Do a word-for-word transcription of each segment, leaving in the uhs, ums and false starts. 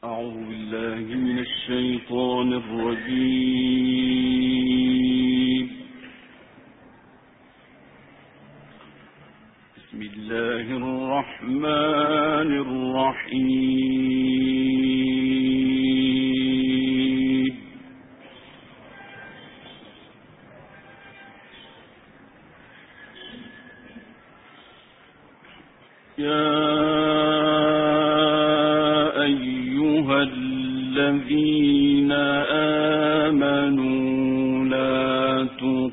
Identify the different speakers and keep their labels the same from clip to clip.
Speaker 1: أعوذ بالله من الشيطان الرجيم. بسم الله الرحمن الرحيم. يا أيها الذين آمنوا لا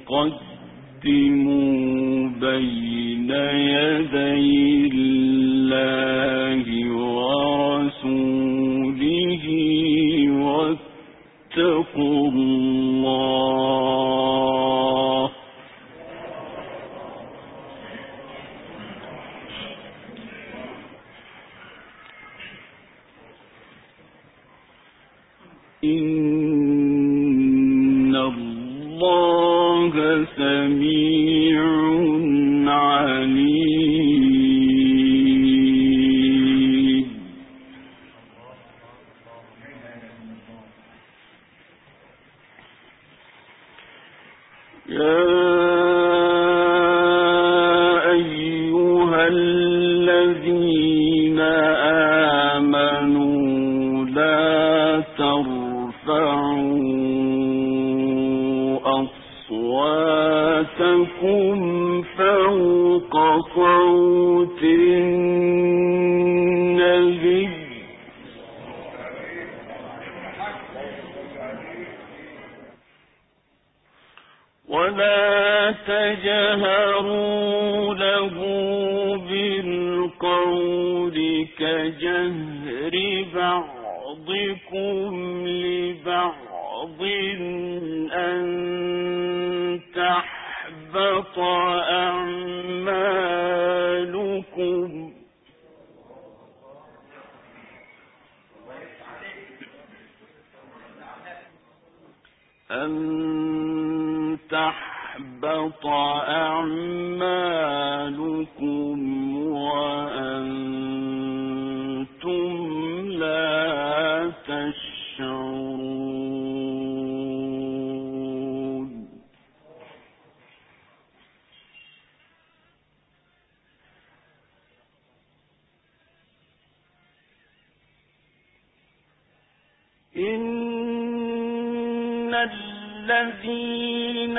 Speaker 1: تقدموا بين يدي الله ورسوله واتقوا الله إن الله سميع عليم. يا أيها الذين آمنوا لا ترفعوا أصواتكم فوق صوت النبي ولا تجهروا له بالقول كجهر بعضكم لبعض أن تحبط أعمالكم أن تحبط أعمالكم وأنتم لا تشعرون. إن الذين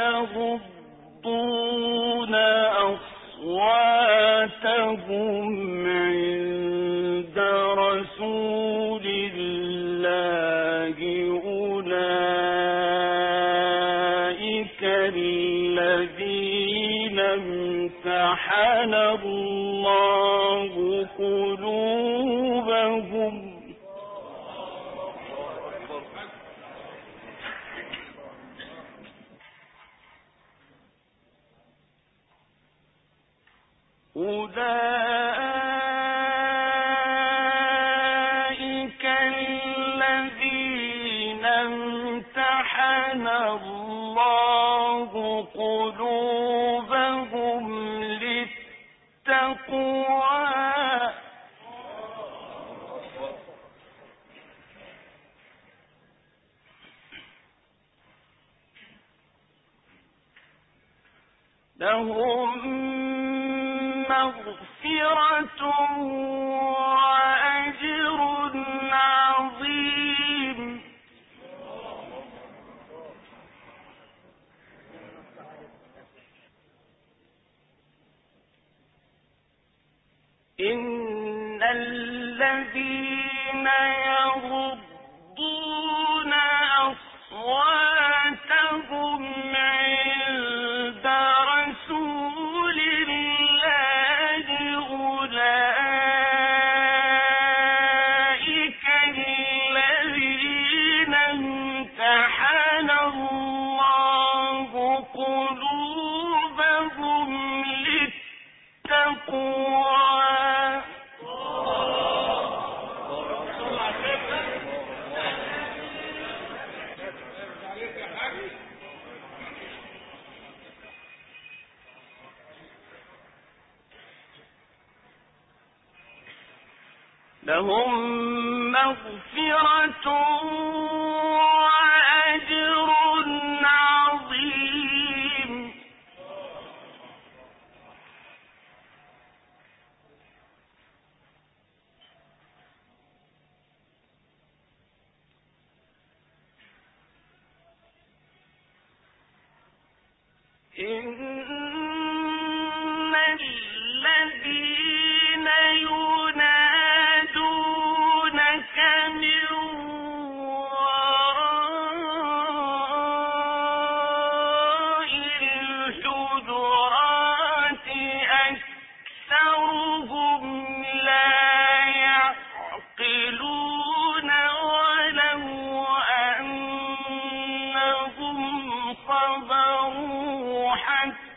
Speaker 1: يغضون أصواتهم عند رسول الله أولئك الذين امتحن الله قلوبهم أولئك الذين امتحن الله قلوبهم للتقوى لهم مغفرة وأجر عظيم. إن الذين يغضون أصواتهم عند رسول الله أولئك الذين امتحن الله قلوبهم للتقوى لهم مغفرة وأجر عظيم. إن الذين ينادونك من وراء الحجرات أكثرهم لا يعقلون ولو أنهم صبروا حتى